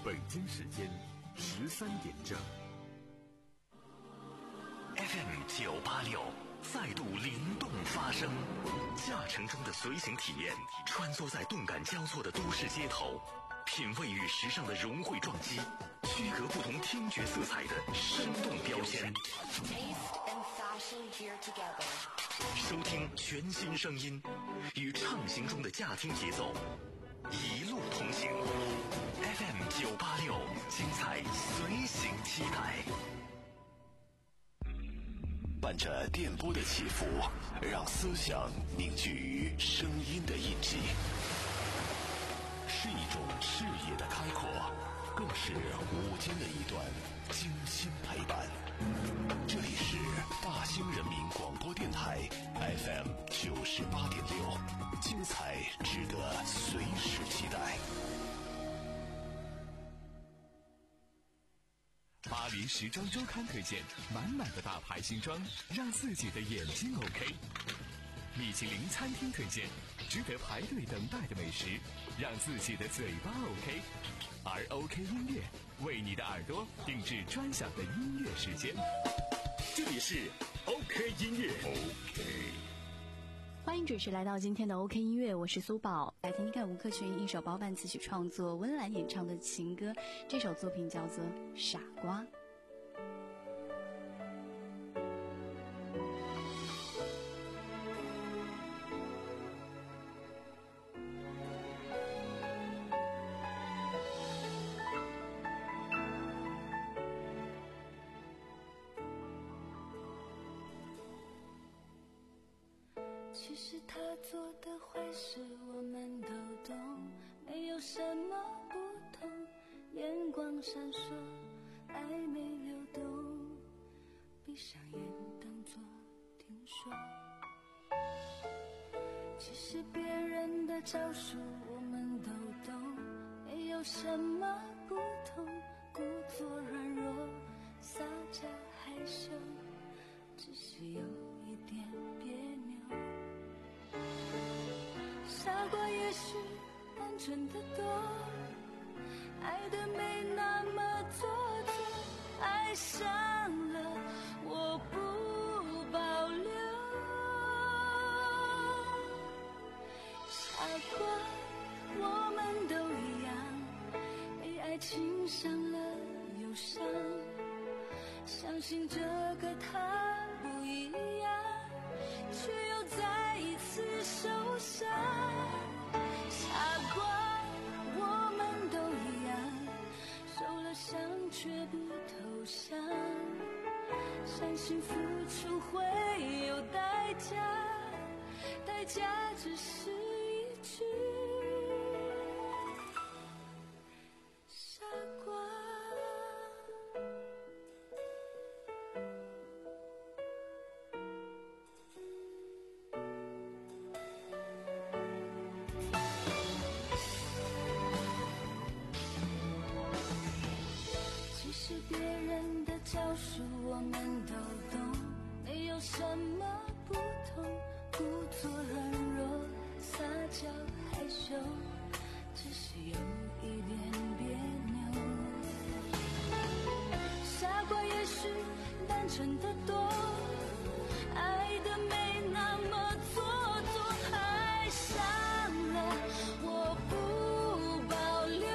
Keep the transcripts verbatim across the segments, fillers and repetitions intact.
北京时间十三点整。 F M 九八六再度灵动发声，驾乘中的随行体验，穿梭在动感交错的都市街头，品味与时尚的融汇撞击，区隔不同听觉色彩的生动标签。收听全新声音，与畅行中的驾听节奏，一路同行。F M 九八六，精彩随行期待。 伴着电波的起伏，让思想凝聚于声音的印记，是一种视野的开阔，更是午间的一段精心陪伴。这里是大兴人民广播电台 F M 九十八点六，精彩值得随时期待。 巴黎时装周刊推荐满满的大牌新装，让自己的眼睛 OK。米其林餐厅推荐值得排队等待的美食，让自己的嘴巴 OK。而 OK 音乐为你的耳朵定制专享的音乐时间。这里是 OK 音乐 OK。 欢迎准时来到今天的 OK 音乐，我是苏宝，来听听看吴克群一首包办词曲创作，温岚演唱的情歌，这首作品叫做《傻瓜》。 其实他做的坏事我们都懂，没有什么不同，眼光闪烁，暧昧流动，闭上眼当作听说。其实别人的招数我们都懂，没有什么不同，故作软弱，撒娇害羞，只是有一点别扭。傻瓜也许单纯的多，爱的没那么做作，爱上了我不保留。傻瓜我们都一样，被爱情伤了忧伤，相信这个他不一样，却又再一次受伤。傻瓜我们都一样，受了伤却不投降，相信付出会有代价，代价只是一句傻瓜。是别人的招数我们都懂，没有什么不同，故作软弱，撒娇害羞，只是有一点别扭。傻瓜也许单纯的多，爱的没那么做作，爱上了我不保留。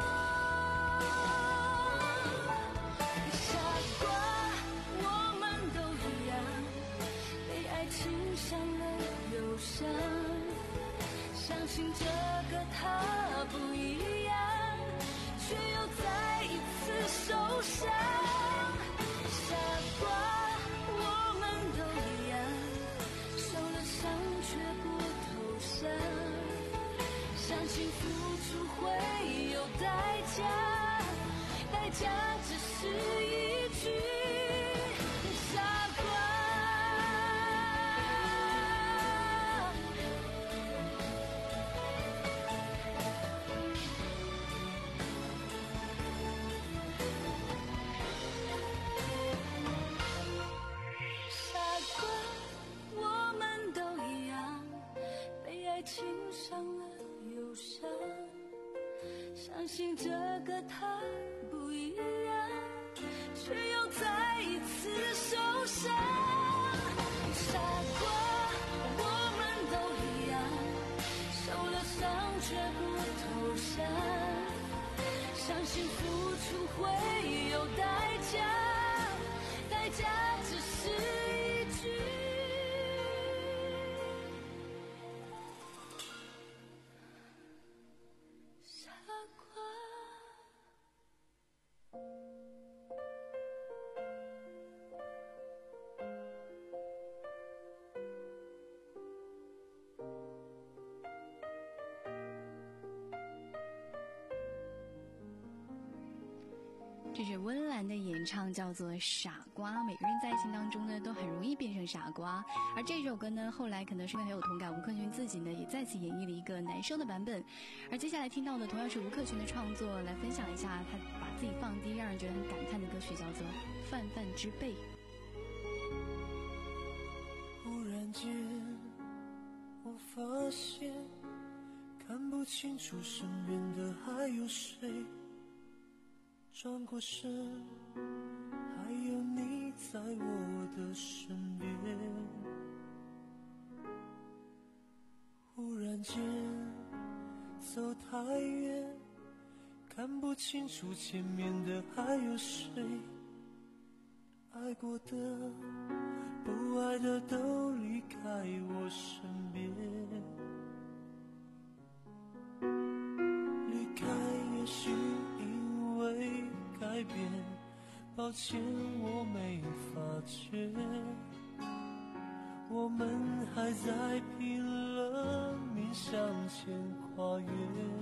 伤了忧伤，相信这个他不一样，却又再一次受伤。傻瓜我们都一样，受了伤却不投降，相信付出会有代价，代价只是一句傻瓜。相相信这个他不一样，却又再一次受伤。傻瓜，我们都一样，受了伤却不投降，相信付出会有代价，代价只是一句傻瓜。 这是温岚的演唱，叫做《傻瓜》。每个人在爱情当中呢，都很容易变成傻瓜。而这首歌呢，后来可能是因为很有同感，吴克群自己呢也再次演绎了一个男生的版本。而接下来听到的同样是吴克群的创作，来分享一下他把自己放低，让人觉得很感叹的歌曲，叫做《泛泛之辈》。 忽然间，我发现看不清楚身边的还有谁。转过身，还有你在我的身边。忽然间走太远，看不清楚前面的还有谁。爱过的不爱的都离开我身边，离开也许因为改变，抱歉我没发觉，我们还在拼了命向前跨越。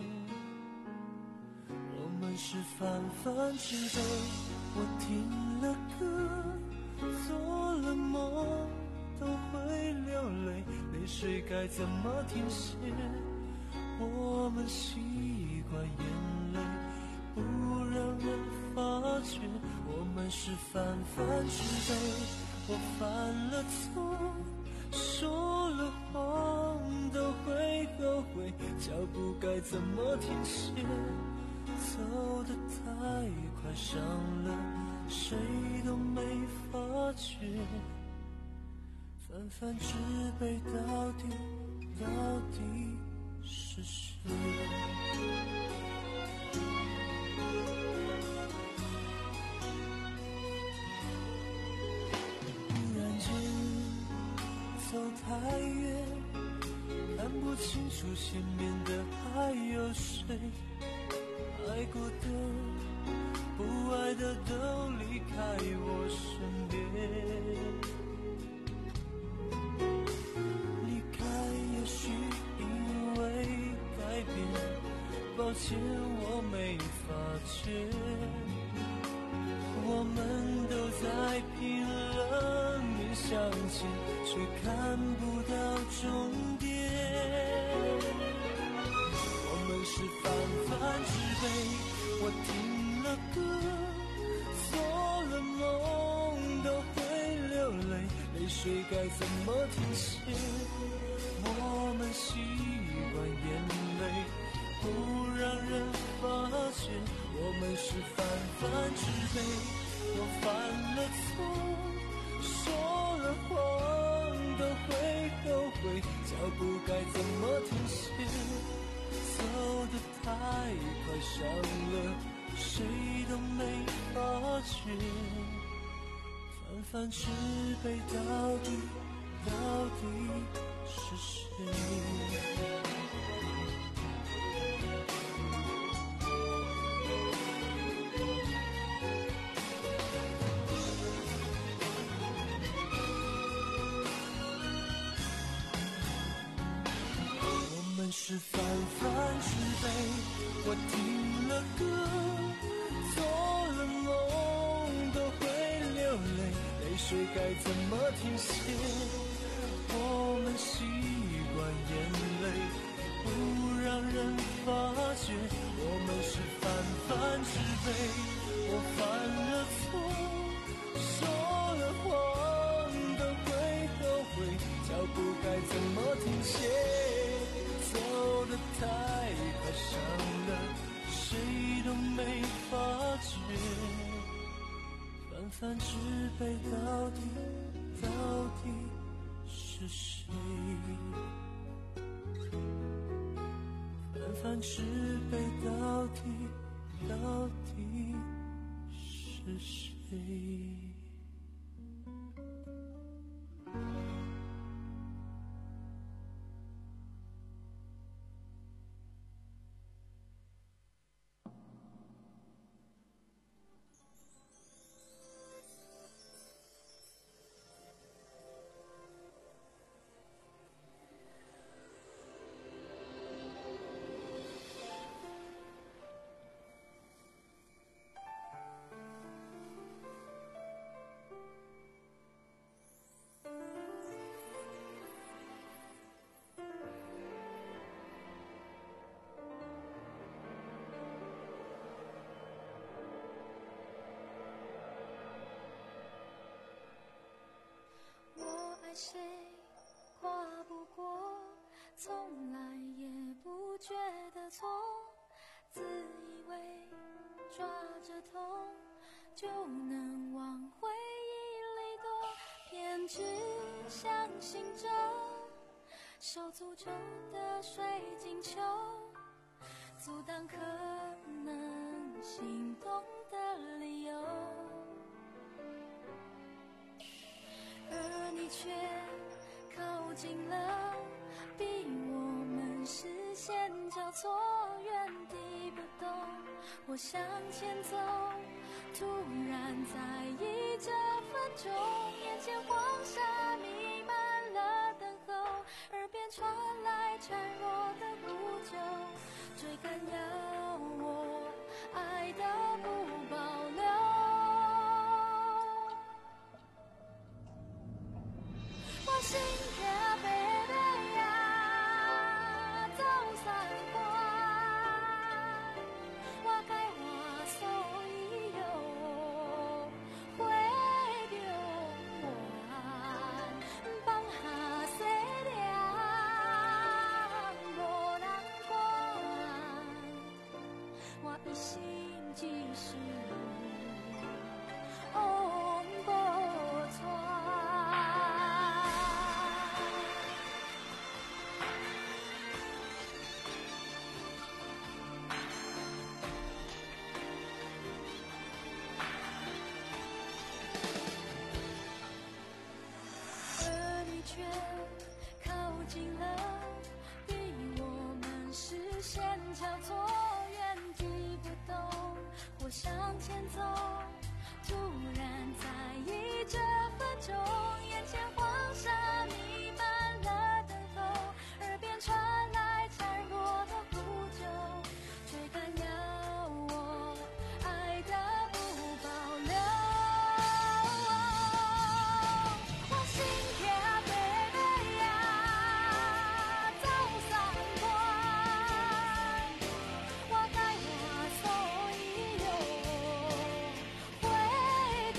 我们是泛泛之辈，我听了歌做了梦都会流泪，泪水该怎么停歇？我们习惯眼泪不让人发觉，我们是泛泛之辈。我犯了错，说了谎都会后悔，脚步该怎么停歇？走得太快，伤了谁都没发觉。泛泛之辈到底到底是谁？走太远，看不清楚前面的还有谁。爱过的不爱的都离开我身边，离开也许因为改变，抱歉我没发觉，我们都在拼了命向前，却看不到终点。我们是泛泛之辈，我听了歌做了梦都会流泪，泪水该怎么停歇？我们习惯眼泪不让人发觉，我们是泛泛之辈。我犯了错，说了谎都会后悔，脚步该怎么停歇？走得太快，伤了谁都没发觉。泛泛之辈到底到底是谁？是泛泛之辈，我听了歌做了梦都会流泪，泪水该怎么停歇？我们习惯眼泪不让人发觉，我们是泛泛之辈。我犯了错，说了谎都会后悔，脚步该怎么停歇？走得太快，伤了谁觉，泛泛之辈到底到底是谁？泛泛之辈到底到底是谁？ 谁跨不过，从来也不觉得错，自以为抓着痛就能往回忆里躲，偏只相信着受诅咒的水晶球，阻挡可能心动的理由，而你却靠近了，逼我们视线交错，原地不动。我向前走，突然在意这分钟，眼前黄沙弥漫了等候，耳边传来孱弱的呼救，追赶要我爱的不保留。我心跳贝贝呀，走三关，我该话所以有会着我，放下西凉无人管，我一心只是往无传。而你却靠近了，逼我们视线交错，原地不动。我向前走，突然在意这分钟，眼前黄沙弥漫了等候，耳边传来孱弱的呼救，追赶要我爱的不保留。我心跳贝贝呀，走三关，我该话所以有会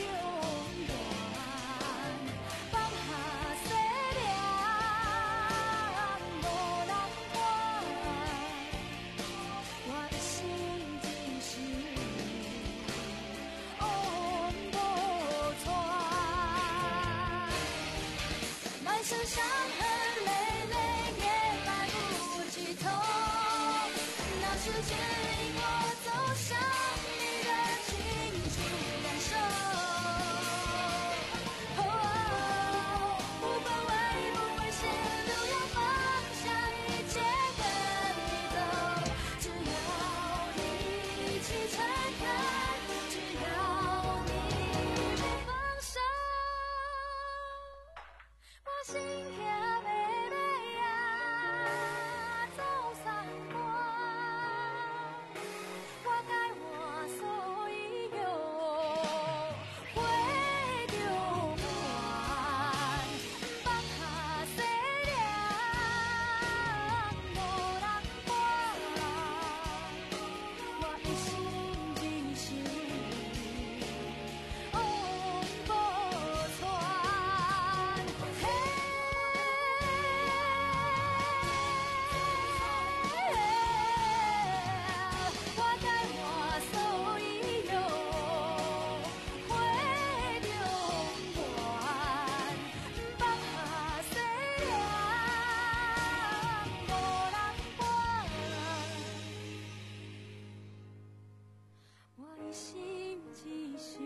心继续。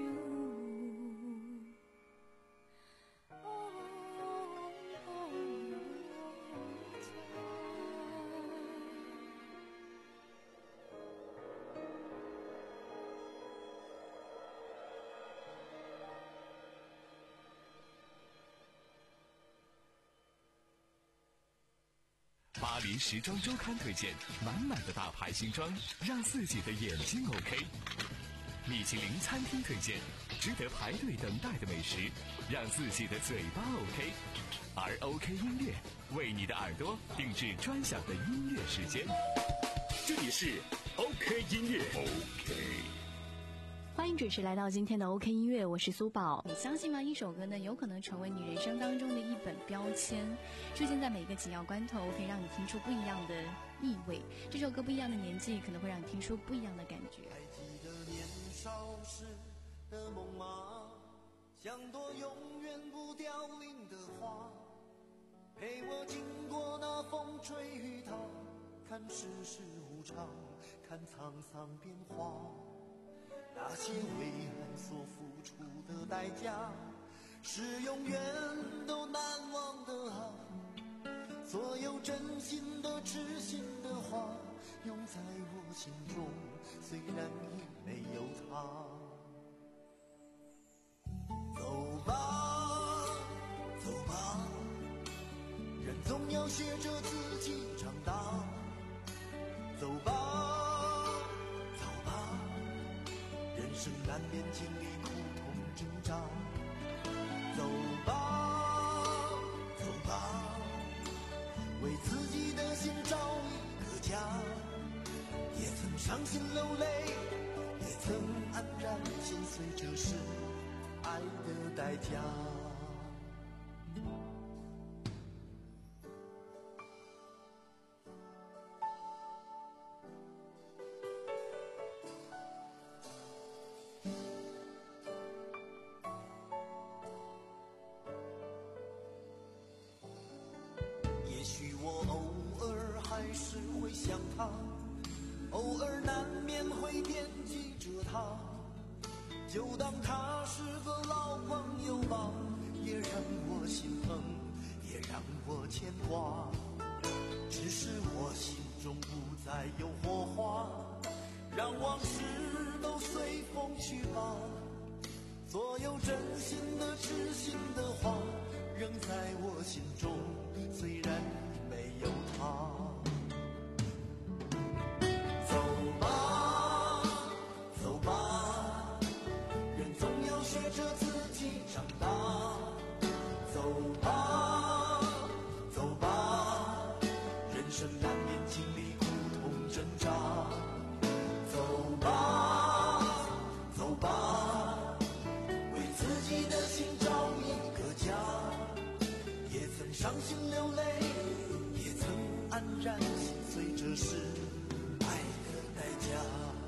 巴黎时装周刊推荐满满的大牌新装，让自己的眼睛 OK。米其林餐厅推荐值得排队等待的美食，让自己的嘴巴 OK。而 OK 音乐为你的耳朵定制专享的音乐时间。 这里是 OK 音乐 OK。 欢迎准时来到今天的 OK 音乐，我是苏宝。你相信吗？一首歌呢，有可能成为你人生当中的一本标签，出现在每个紧要关头，可以让你听出不一样的意味。这首歌不一样的年纪，可能会让你听出不一样的感觉。 还记得年少时的梦吗？像朵永远不凋零的花，陪我经过那风吹雨打，看世事无常，看沧桑变化。那些为爱所付出的代价，是永远都难忘的啊！所有真心的痴心的话，永在我心中，虽然已没有他。走吧，走吧，人总要学着自己长大。走吧，人生难免经历苦痛挣扎，走吧，走吧，为自己的心找一个家。也曾伤心流泪，也曾黯然心碎，这是爱的代价。也许我偶尔还是会想他，偶尔难免会惦记着他，就当他是个老朋友吧，也让我心疼，也让我牵挂。只是我心中不再有火花，让往事都随风去吧。所有真心的痴心的话，仍在我心中，虽然已没有他。走吧，走吧，人总要学着自己长大。走吧，走吧，人生难免经历苦痛挣扎。走吧，走吧，为自己的心找一个家。也曾伤心流泪，也曾黯然心碎，这是爱的代价。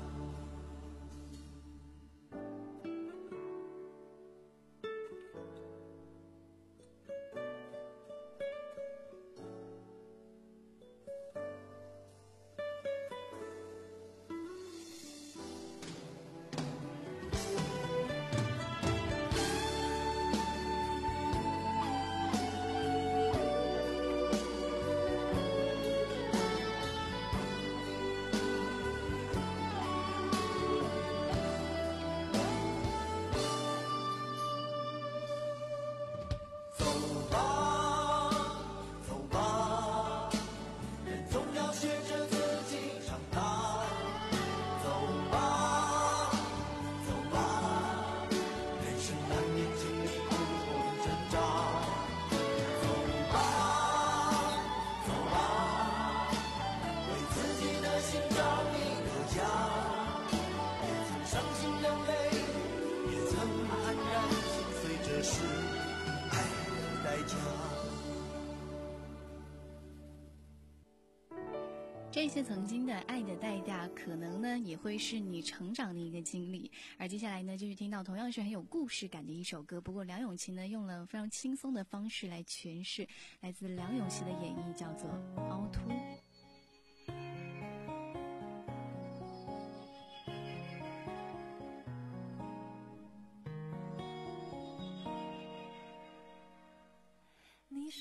这些曾经的爱的代价，可能呢也会是你成长的一个经历。而接下来呢，就是听到同样是很有故事感的一首歌，不过梁咏琪呢用了非常轻松的方式来诠释，来自梁咏琪的演绎，叫做《凹凸》。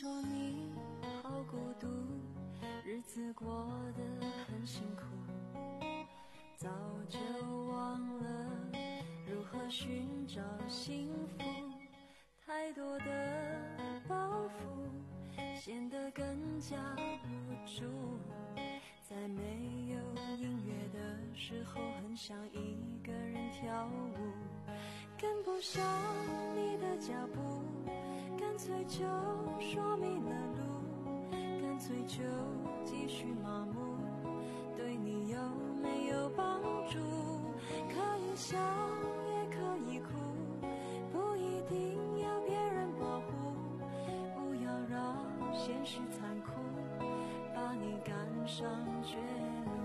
说你好孤独，日子过得很辛苦，早就忘了如何寻找幸福，太多的包袱显得更加无助，在没有音乐的时候很想一个人跳舞，跟不上你的脚步，干脆就说迷了路，干脆就继续麻木，对你有没有帮助？可以笑也可以哭，不一定要别人保护，不要让现实残酷把你赶上绝路。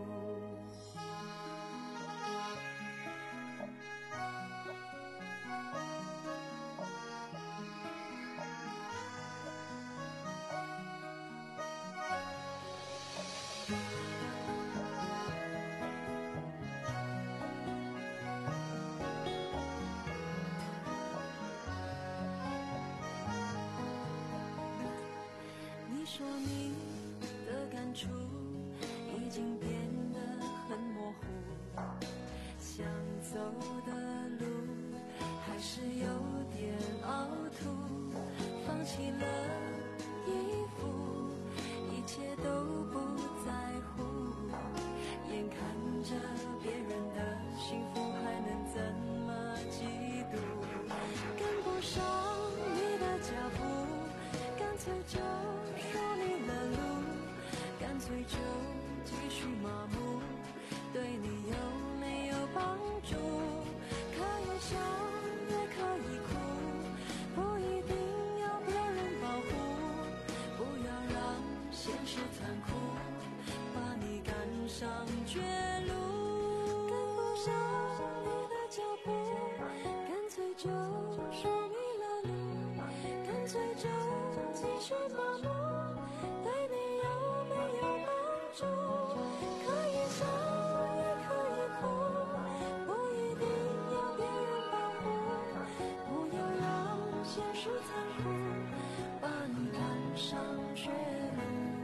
你说你的感触已经变得很模糊，想走的路还是有点凹凸，放弃了衣服，一切都不在乎，眼看着别人的幸福还能怎么嫉妒，跟不上你的脚步，干脆就说迷了路，干脆就继续麻木，对你有没有帮助？可以笑也可以哭，不一定要别人保护，不要让现实残酷把你赶上绝路，跟不上你的脚步，干脆就说迷了路，干脆就继续麻木，对你有没有帮助？可以笑也可以哭，不一定要别人保护，不要让现实残酷把你赶上绝路。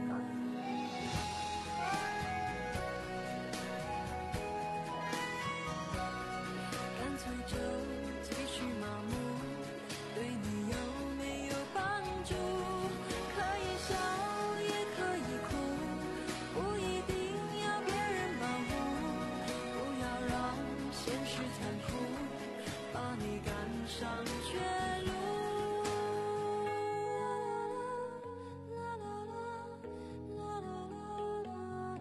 干脆就继续麻木，对你有没有帮助？可以笑也可以哭，不一定要别人保护，不要让现实残酷把你赶上绝路。啦啦啦啦啦啦啦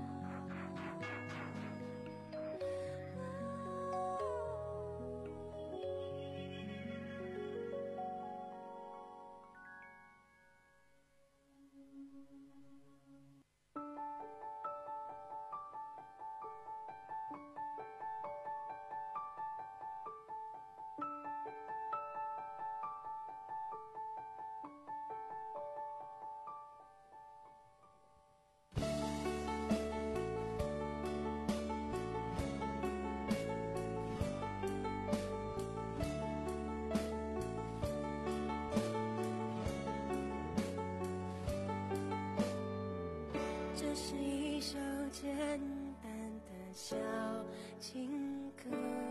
这是一首简单的小情歌，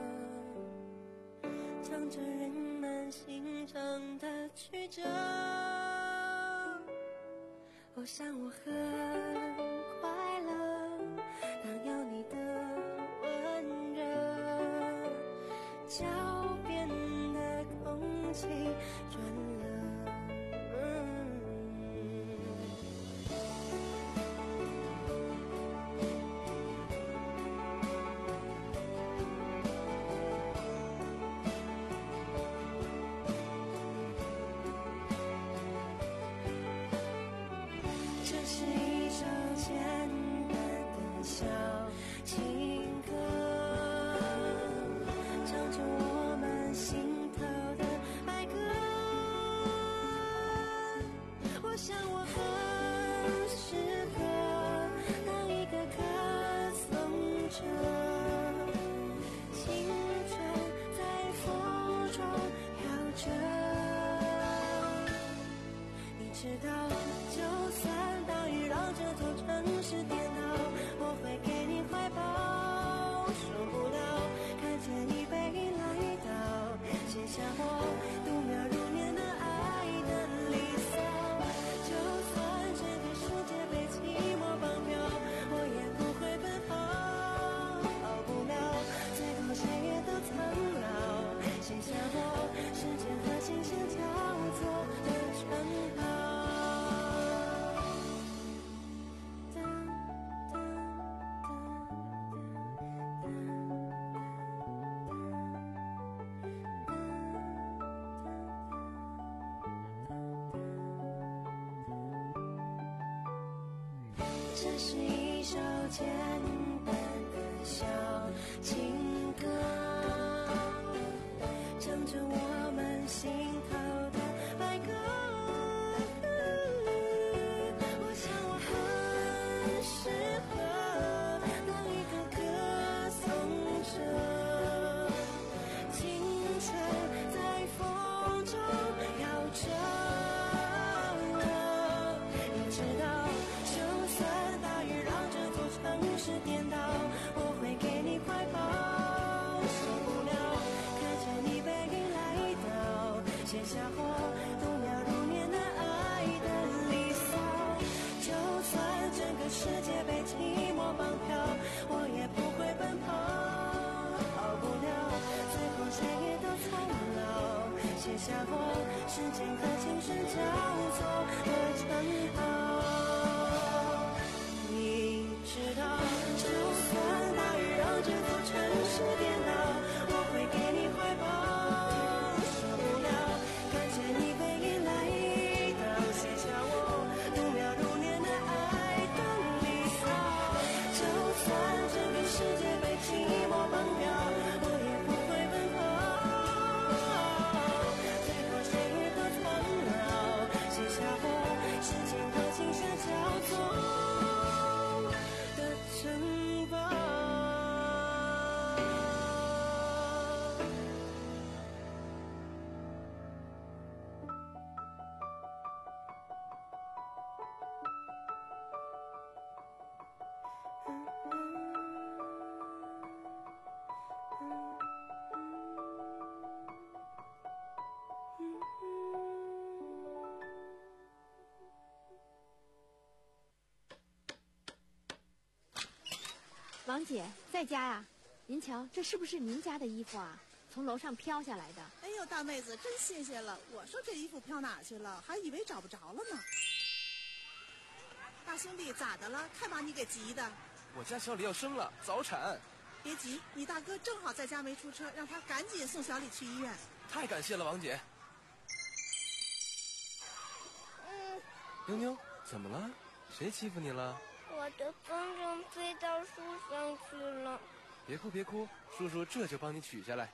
唱着人们心肠的曲折。我想我很快乐，当有你的温热，脚边的空气转了。嗯这是一首简单的小情歌，唱着我们心头的爱歌。 下我度秒如年的爱的离骚。就算这个世界被寂寞绑票，我也不会奔跑，跑不了，最后谁也都苍老，写下我时间和星星交错的称号。这是一首简单的小情歌，唱着我们心头的哀歌。我想我很适合当一个歌颂者，青春在风中摇着。你知道，就算大雨让这座城市颠倒，我会给你怀抱。受不了看见你背影来到，写下我度秒如年的爱的离骚。就算整个世界被寂寞绑票，我也不会奔跑，跑不了，最后谁也都苍老，写下我时间和青春交错的称号。你知道，就算大雨让这座城市颠倒，我会给你怀抱。受不了看见你背影来到，写下我度秒如年的爱的离骚。就算这个世界被寂寞绑票，我也不会奔跑，最后谁也都苍老，写下我时间和青春交错的城堡。 王姐在家呀？您瞧，这是不是您家的衣服啊？从楼上飘下来的。 哎呦，大妹子真新鲜了！我说这衣服飘哪去了，还以为找不着了呢。大兄弟，咋的了？看把你给急的。 我家小李要生了，早产。 别急，你大哥正好在家没出车，让他赶紧送小李去医院。 太感谢了，王姐。 嗯， 妞妞，怎么了？谁欺负你了？ 我的风筝飞到树上去了。 别哭别哭，叔叔这就帮你取下来。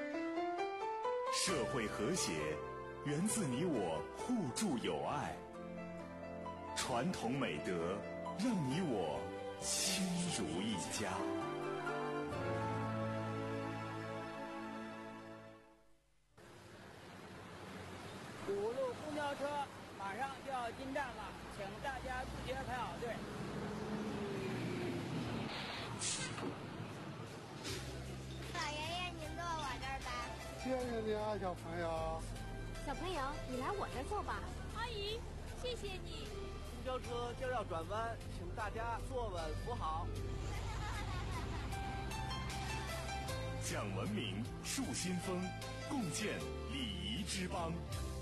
社会和谐源自你我互助友爱，传统美德让你我亲如一家。 五路公交车马上就要进站了，请大家自觉排好队。 老爷爷，您坐我这儿吧。 谢谢你啊，小朋友。 小朋友，你来我这儿坐吧。 阿姨，谢谢你。 公交车今儿要转弯，请大家坐稳扶好。 讲文明，树新风，共建礼仪之邦。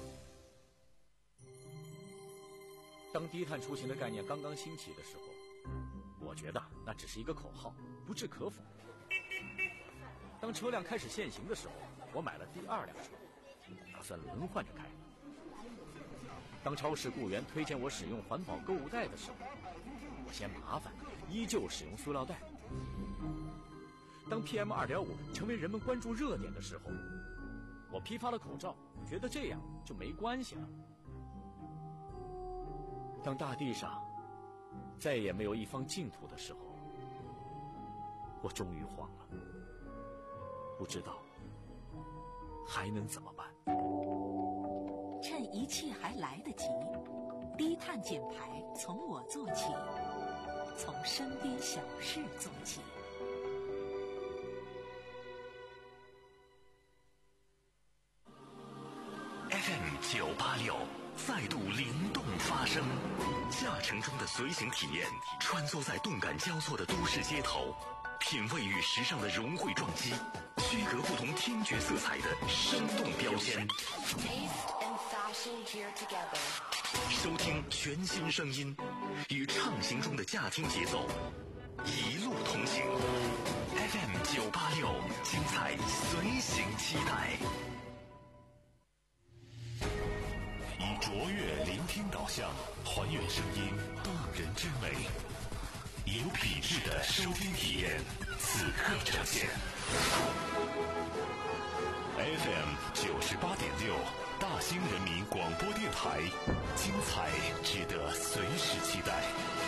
当低碳出行的概念刚刚兴起的时候，我觉得那只是一个口号，不置可否。当车辆开始限行的时候，我买了第二辆车，打算轮换着开。当超市雇员推荐我使用环保购物袋的时候，我嫌麻烦，依旧使用塑料袋。当 P M 二点五 成为人们关注热点的时候，我批发了口罩，觉得这样就没关系了。当大地上再也没有一方净土的时候，我终于慌了，不知道还能怎么办。 趁一切还来得及，低碳减排从我做起，从身边小事做起。 九八六再度灵动发声，驾乘中的随行体验，穿梭在动感交错的都市街头，品味与时尚的融汇撞击，区隔不同听觉色彩的生动标签。收听全新声音，与畅行中的驾听节奏，一路同行。F M 九八六，精彩随行期待。 以卓越聆听导向，还原声音动人之美，有品质的收听体验，此刻呈现。F M 九十八点六，大兴人民广播电台，精彩值得随时期待。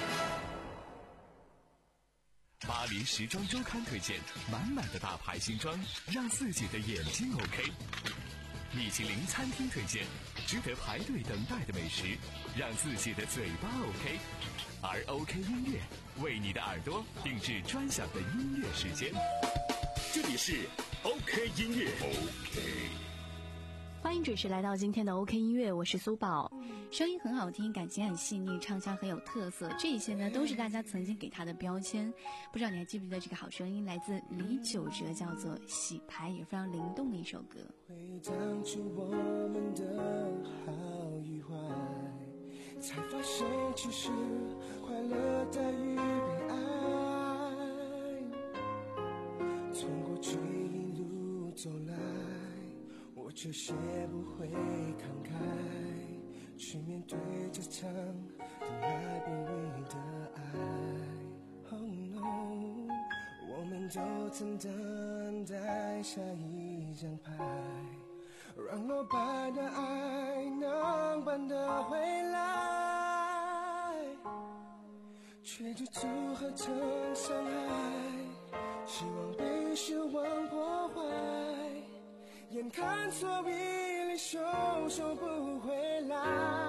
巴黎时装周刊推荐，满满的大牌新装，让自己的眼睛 OK。米其林餐厅推荐，值得排队等待的美食，让自己的嘴巴 OK。而 OK 音乐为你的耳朵定制专享的音乐时间。这里是 OK 音乐。OK。 欢迎准时来到今天的 OK 音乐，我是苏宝。声音很好听，感情很细腻，唱腔很有特色，这些呢都是大家曾经给他的标签。不知道你还记不记得这个好声音，来自李玖哲，叫做《洗牌》，也非常灵动的一首歌。 回当初我们的好与坏，才发现其实快乐大于悲哀。从过去一路走来，我这些不会慷慨，去面对这场等来不易的爱。 Oh no， 我们都曾等待下一张牌，让落败的爱能扳得回来，却只组合成伤害，希望被失望破坏，眼看错比离手收不回来，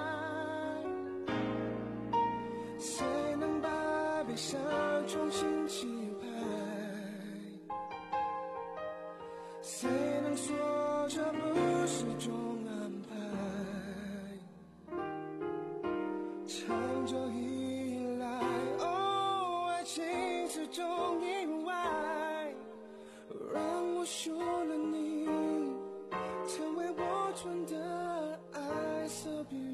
谁能把悲伤重新起牌？谁能说这不是种安排？长久以来，哦，爱情是种意外，让我输了你，成为我纯的爱 ，so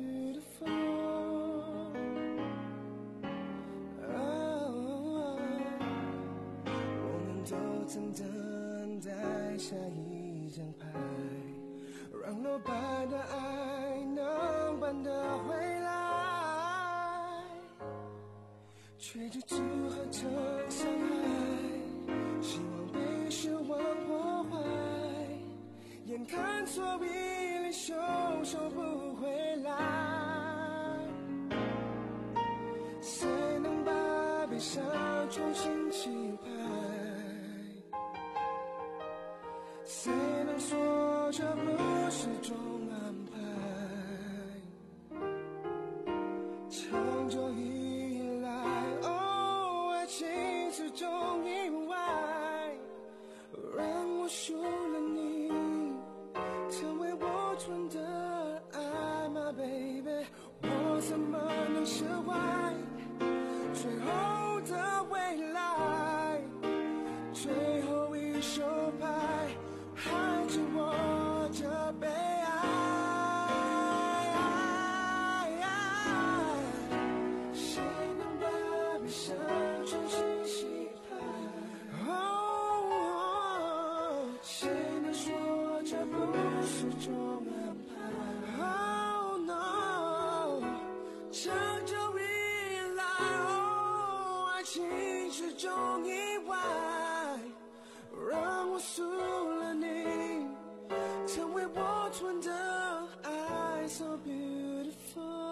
beautiful。Oh, 我们都曾等待下一张牌，让落败的爱能扳得回来，却只组合成伤害，希望被失望破坏，眼看错比离手收不回来，谁能把悲伤重新起牌？谁能说这不是种安排？长久以来，哦，爱情是种意外，让我输了你，成为我纯的爱 ，My baby， 我怎么能释怀？最后的未来，最后一手牌，还着我这悲哀。谁能把悲伤重新洗牌？哦，谁能说这不是种安排 ？Oh no， 长久以来，哦，爱情是种意外，让我输了你，成为我纯的爱 ，so beautiful。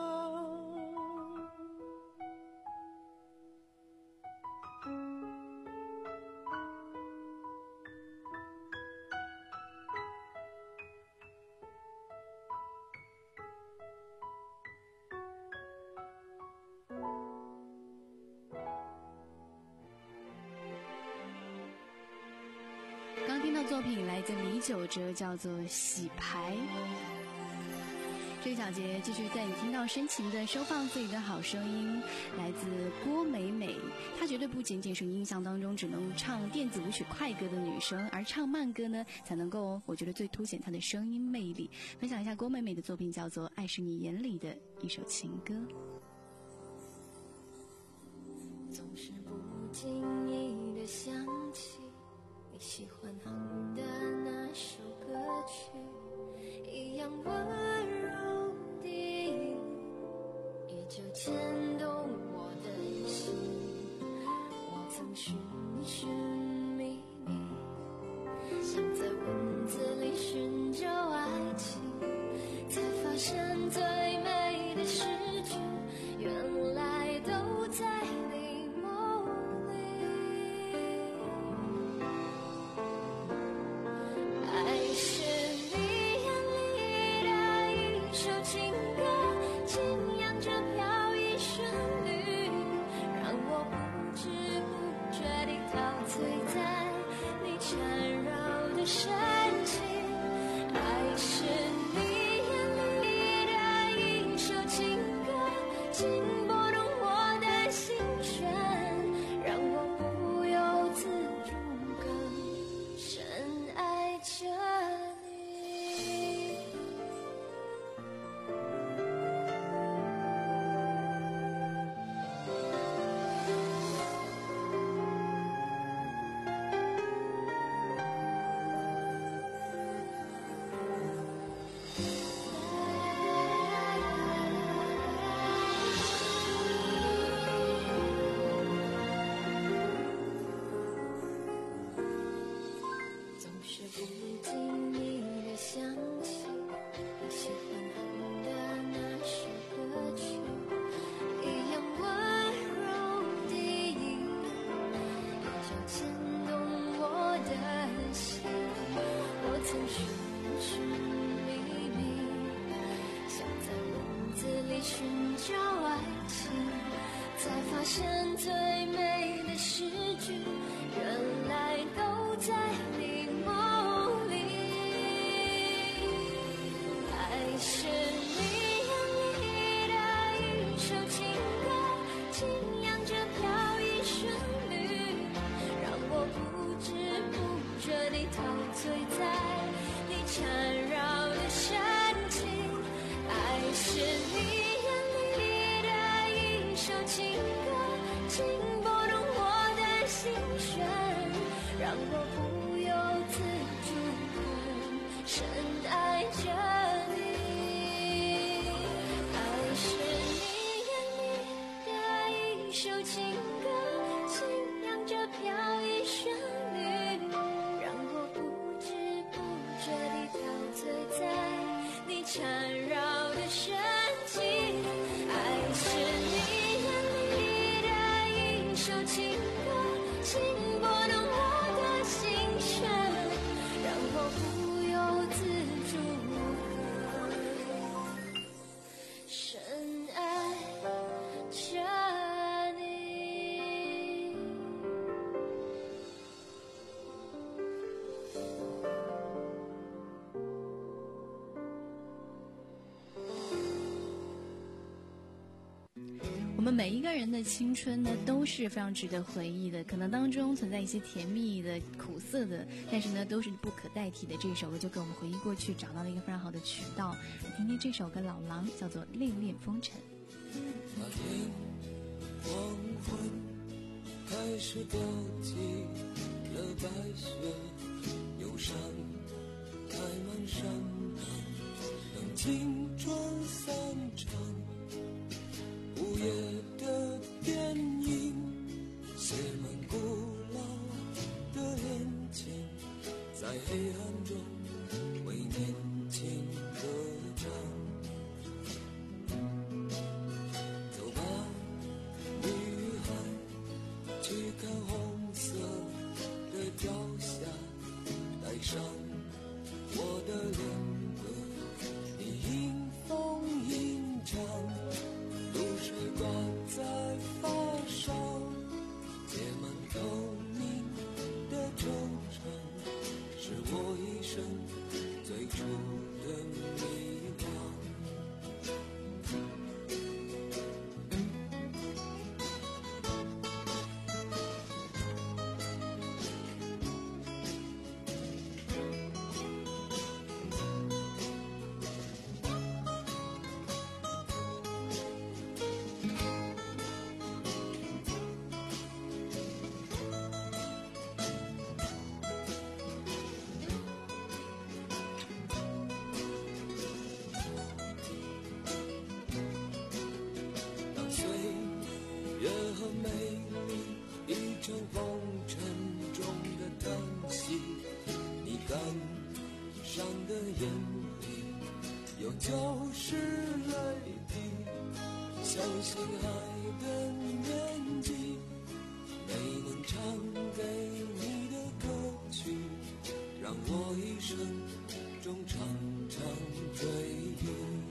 刚听到作品来自李玖哲，叫做《洗牌》。 这个小节继续带你听到深情的收放自己的好声音，来自郭美美。她绝对不仅仅是印象当中只能唱电子舞曲快歌的女生，而唱慢歌呢才能够我觉得最凸显她的声音魅力。分享一下郭美美的作品，叫做《爱是你眼里的一首情歌》。 总是不经意的想起你喜欢哼的那首歌曲，一样温柔的音依旧牵动我的心。我曾寻寻觅觅，想在文字里寻找爱情，才发现最美的诗句原来都在你梦里。爱是你眼里的一首情歌，轻扬着飘逸旋律，让我不知不觉地陶醉在你缠绕的深情。爱是你眼里的一首情歌，轻拨动我的心弦，让我不由自主更深爱着你。总是不经意地想起你喜欢哼的那首歌曲，一样温柔的音依旧牵动我的心。我曾寻寻觅觅，想在文字里寻找爱情，才发现最美的诗句原来都在你梦里。爱是你眼里的一首情歌，轻扬着飘逸旋律，让我不知不觉地陶醉在你缠绕的深情。爱是你眼里的一首情歌，轻拨动我的心弦，让我不由自主更深爱着你。爱是你眼里的一首情歌，轻扬着飘逸旋律，让我不知不觉地陶醉在你缠绕的深情。爱是你眼里的一首情歌，轻拨动我的心弦，让我不由自主更深爱着你。 我们每一个人的青春呢，都是非常值得回忆的，可能当中存在一些甜蜜的、苦涩的，但是呢，都是不可代替的。这首歌就给我们回忆过去，找到了一个非常好的渠道。今天这首歌老狼叫做《恋恋风尘》。 那天黄昏开始掉进了白雪，忧伤开满山岗，等青春散场。午夜的电影写满古老的恋情，在黑暗中为年轻歌唱。走吧，女孩，去看红色的雕像，带上我的恋歌，你迎风吟唱。露水挂在发梢，结满透明的惆怅，是我一生最初的迷惘。 感伤的眼里有就是泪滴，相信爱的年纪，没能唱给你的歌曲，让我一生中常常追忆。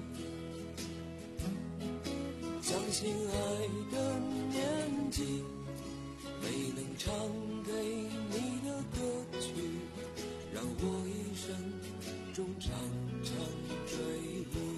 相信爱的年纪，没能唱给你的歌曲，让我一生中常常追忆。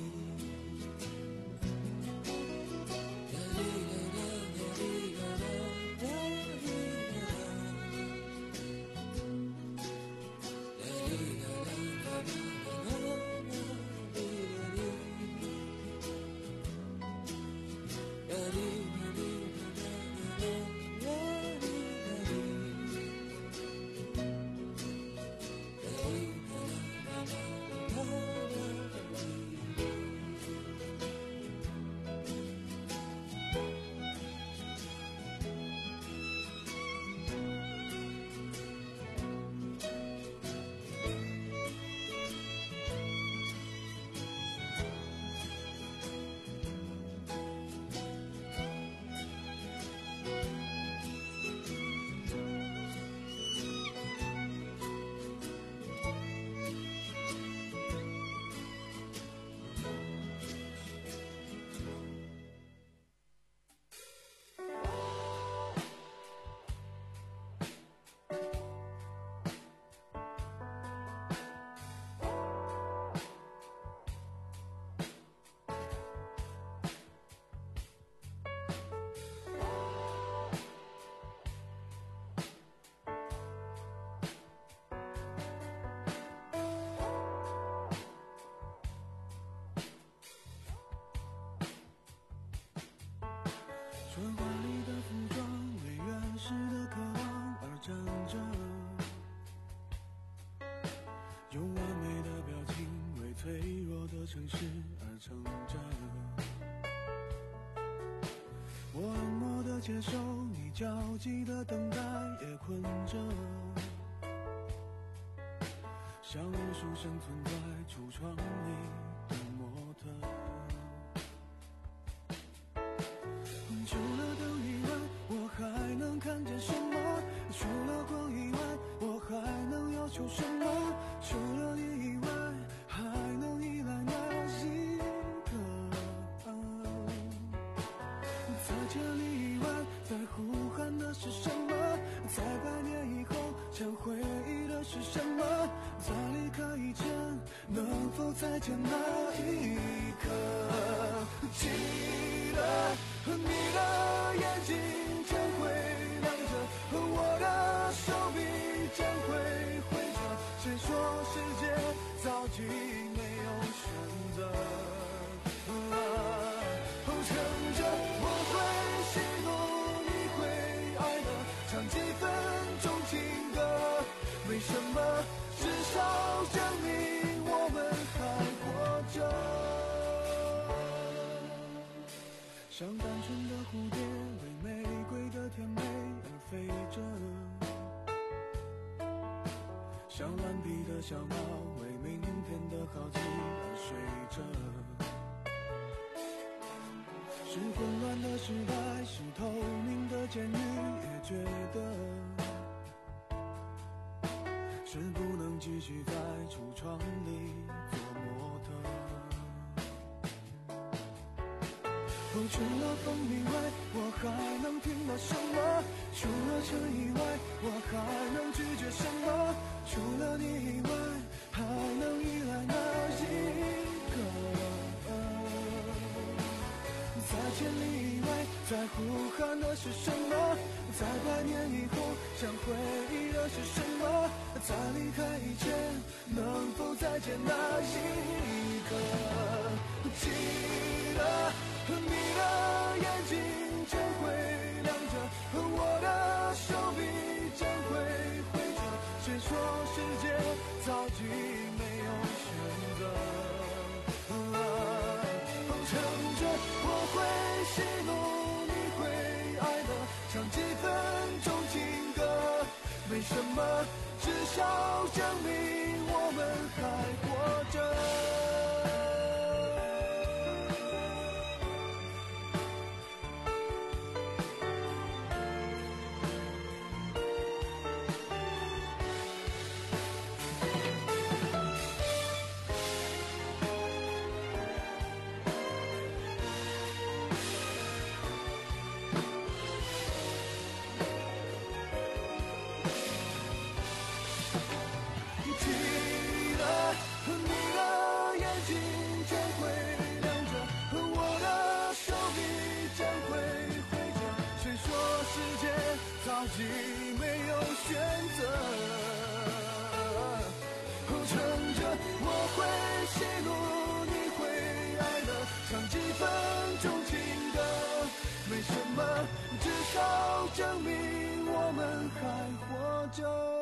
春花里的服装为原始的渴望而站着，用完美的表情为脆弱的城市而撑着。我冷漠的接受你焦急的等待，也困着，像无数生存在橱窗里的模特。除了灯以外，我还能看见什么？除了光以外，我还能要求什么？除了你以外，还能依赖哪一个？在千里以外，在呼喊的是什么？在百年以后，想回忆的是什么？在离开以前，能否再见那一刻？记得你的眼睛将会亮着，我的手臂将会挥着。谁说世界早已没有选择？撑着我会喜怒，你会哀乐，唱几分钟情歌。为什么？至少证明我们还活着。像单纯的蝴蝶为玫瑰的甜美而飞着，像顽皮的小猫为明天的好奇而睡着。是混乱的时代，是透明的监狱，也觉得是不能继续在橱窗里做模特。除了风以外，我还能听到什么？除了尘以外，我还能拒绝什么？除了你以外，还能依赖哪一个？在千里以外，在呼喊的是什么？在百年以后，想回忆的是什么？在离开以前，能否再见那一刻？记得你的眼睛将会亮着，我的手臂将会挥着。谁说世界早已没有选择？撑着我会喜怒，你会哀乐，唱几分钟情歌。为什么？至少证明还活着。早已没有选择，趁着我会喜怒，你会哀乐，唱几分钟情歌，没什么，至少证明我们还活着。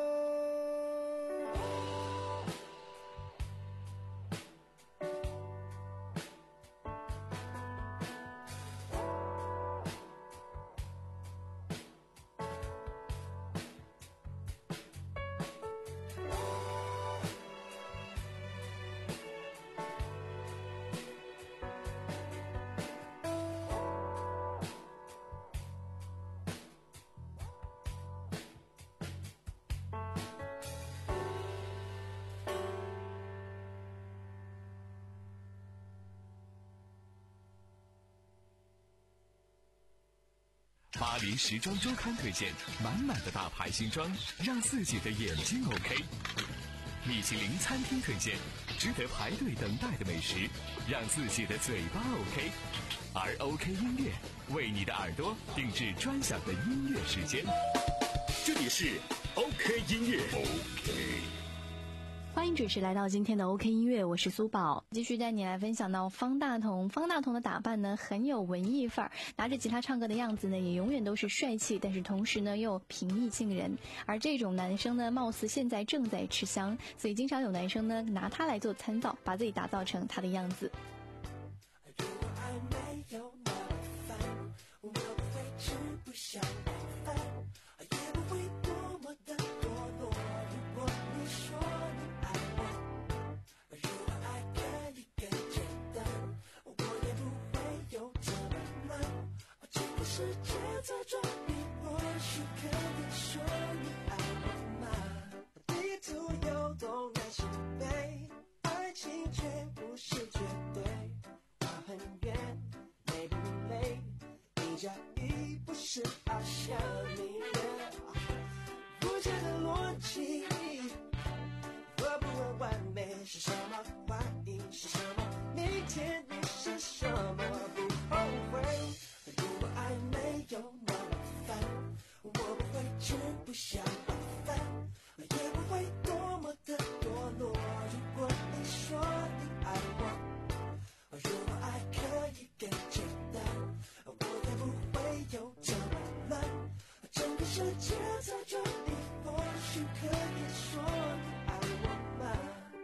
巴黎时装周刊推荐满满的大牌新装，让自己的眼睛 OK。米其林餐厅推荐值得排队等待的美食，让自己的嘴巴 OK。而 OK 音乐为你的耳朵定制专享的音乐时间。 这里是 OK 音乐 OK。 欢迎准时来到今天的 OK 音乐，我是苏宝，继续带你来分享到方大同。方大同的打扮呢很有文艺范儿，拿着吉他唱歌的样子呢也永远都是帅气，但是同时呢又平易近人。而这种男生呢貌似现在正在吃香，所以经常有男生呢拿他来做参照，把自己打造成他的样子。 如果爱没有那么烦，我不会吃不消饭，也不会多么的堕落。如果你说你爱我，如果爱可以更简单，我也不会有这么难。整个世界在转你，或许可以说你爱我吗？地图有东南西北，爱情却不是绝对。很远，累不累？一加一不是好像你的无解的逻辑，会不会完美是什么？怀疑是什么？明天你是什么？不后悔。如果爱没有那么烦，我不会吃不消饭，也不会多么的堕落。如果你说你爱我，如果爱可以更简单，我也不会有这么难。整个世界在这里，或许可以说你爱我吗？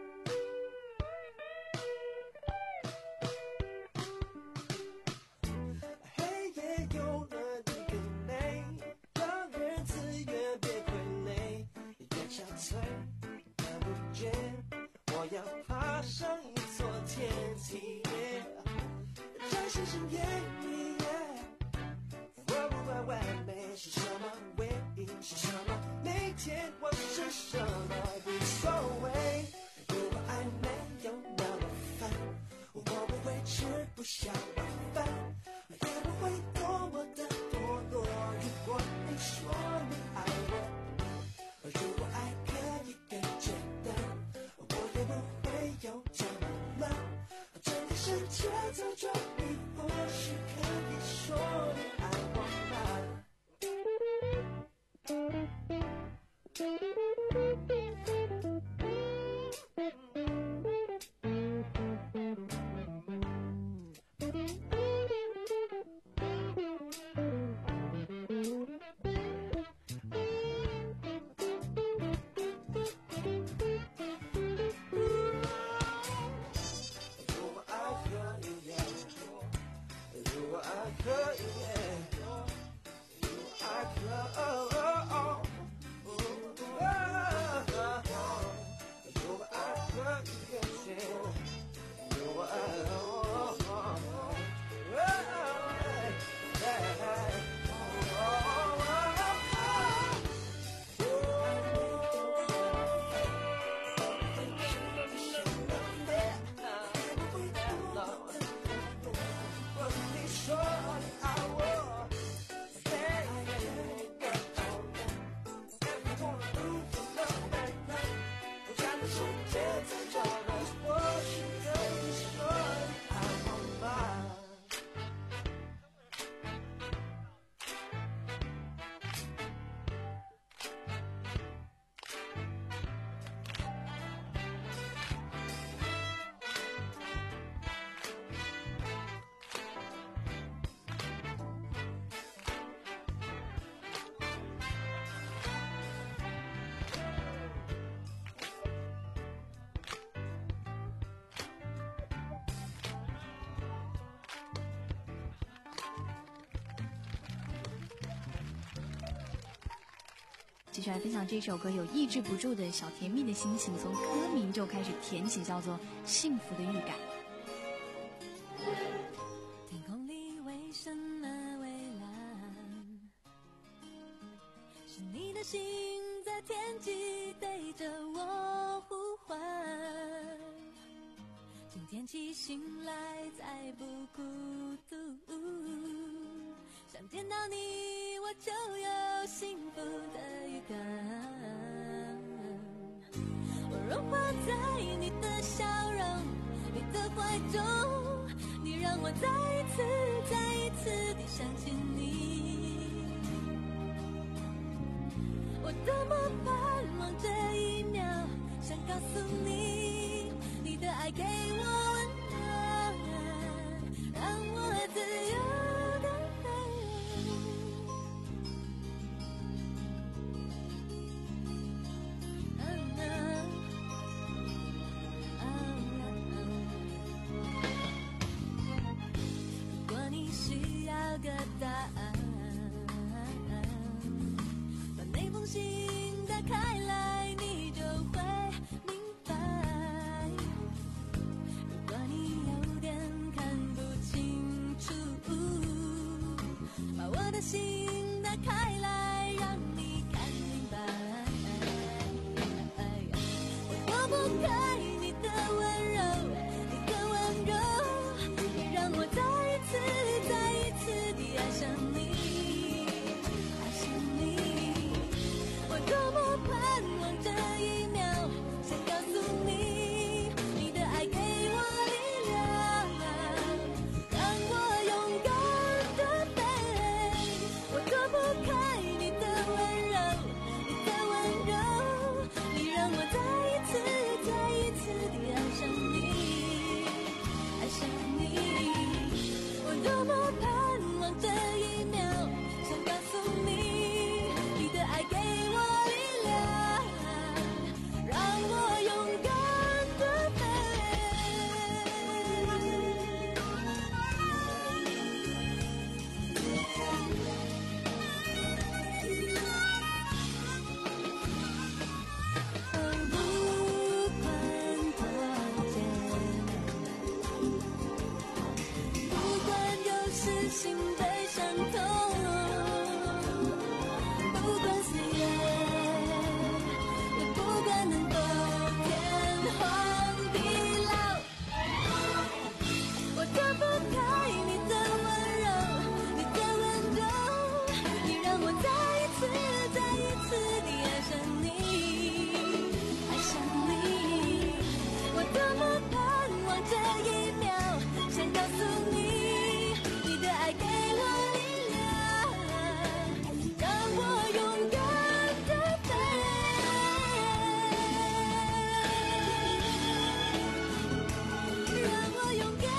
黑夜有了你更美，让日子越别傀儡，越憔悴看不见，我要爬上一座天梯。在星星眼里，会不会完美是什么？唯一是什么？每天我是什么？无所谓。如果爱没有那么烦，我不会吃不消饭，也不会多么的堕落。如果你说你爱我，如果爱可以更简单，我也不会有这么难。整个世界在转你，或许可以说你爱我吗？如果爱继续来分享这首歌，有抑制不住的小甜蜜的心情，从歌名就开始甜起，叫做幸福的预感。 天空里为什么蔚蓝？是你的心在天际对着我呼唤。今天起醒来再不孤独，想见到你我就有幸福的预感。我融化在你的笑容，你的怀中，你让我再一次再一次地想起你。我多么盼望这一秒，想告诉你，你的爱给我温暖，让我自由的飞。嗯嗯如果你需要个答案，把那封信打开来，你就会明白。如果你有点看不清楚，把我的心打开来，让你看明白。我躲不开你的温柔，你的温柔，你让我再一次再一次地爱上你，爱上你。我多么盼望这一秒，想告诉你，你的爱给我力量，让我勇敢地飞。我躲不开你的温柔，你的温柔，你让我再一次再一次地爱上你，爱上你。我多么盼望这一秒，想告诉你，你的爱给我力量，让我勇敢地飞。不管多艰难，不管有时心被伤痛，不管岁月，也不管能否天荒地老。我躲不开你的温柔，你的温柔，你让我再一次再一次地爱上你，爱上你。我多么盼望这一秒，想告诉你，你的爱给我力量，让我勇敢地飞。让我勇敢。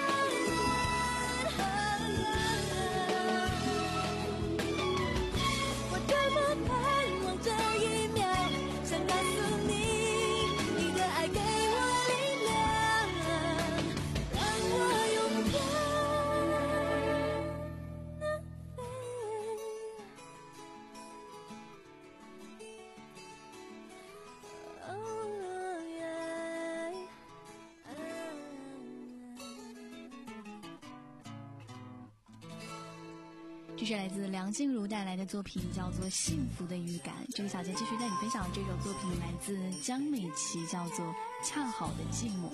我多么盼望这一秒，想告诉你，你的爱给我力量，让我勇敢地飞。哦耶， 这是来自梁静茹带来的作品，叫做《幸福的预感》。这个小姐继续带你分享这首作品，来自江美琪，叫做《恰好的寂寞》。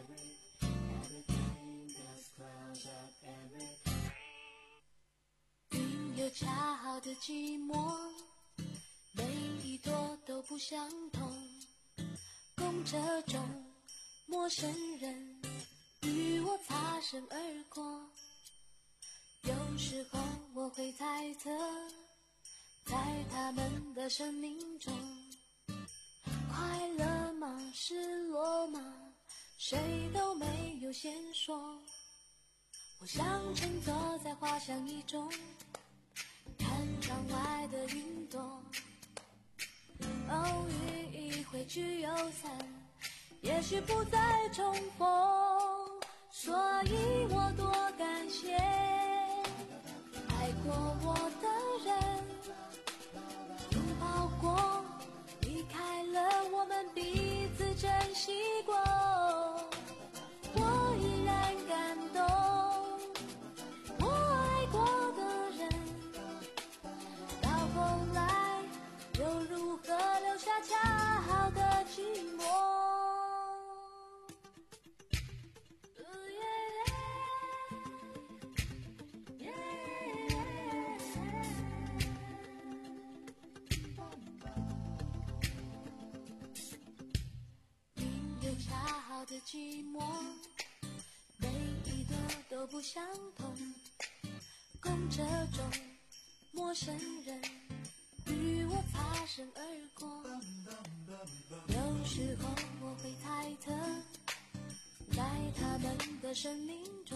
云有恰好的寂寞，每一朵都不相同。公车中，陌生人与我擦身而过。有时候我会猜测，在他们的生命中，快乐吗？失落吗？谁都没有先说。我想乘坐在花香一中，看窗外的云朵。偶遇一回去又散，也许不再重逢。所以我多感谢爱过我的人，拥抱过好的寂寞，每一朵都不相同。共这种陌生人与我擦身而过，有时候我会猜测，在他们的生命中，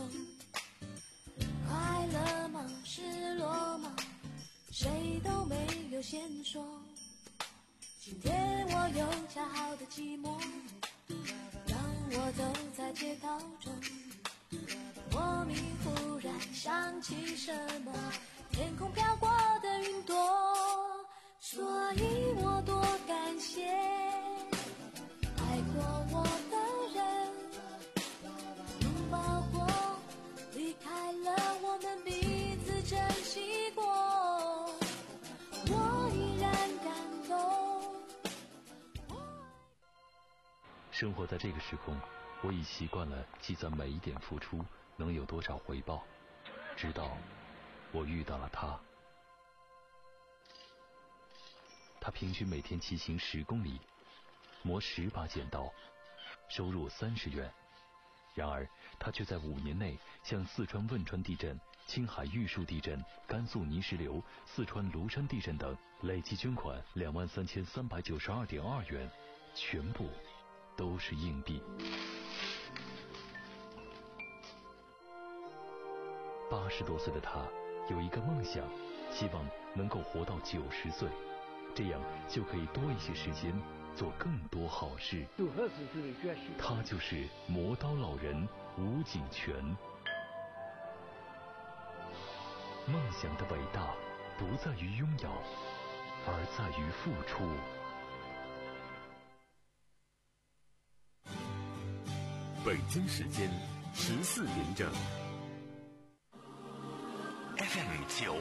快乐吗？失落吗？谁都没有先说。今天我有恰好的寂寞，当我走在街道中，莫名忽然想起什么，天空飘过的云朵，所以我多感谢爱过我的人，拥抱过，离开了我们彼此珍惜过，我依然感动。 生活在这个时空，我已习惯了计算每一点付出能有多少回报，直到我遇到了他。他平均每天骑行十公里，磨十把剪刀，收入三十元。然而他却在五年内向四川汶川地震、青海玉树地震、甘肃泥石流、四川庐山地震等累计捐款两万三千三百九十二点二元，全部都是硬币。八十多岁的他有一个梦想，希望能够活到九十岁，这样就可以多一些时间做更多好事。他就是磨刀老人吴景全。梦想的伟大不在于拥有，而在于付出。 北京时间十四点整。 F M 九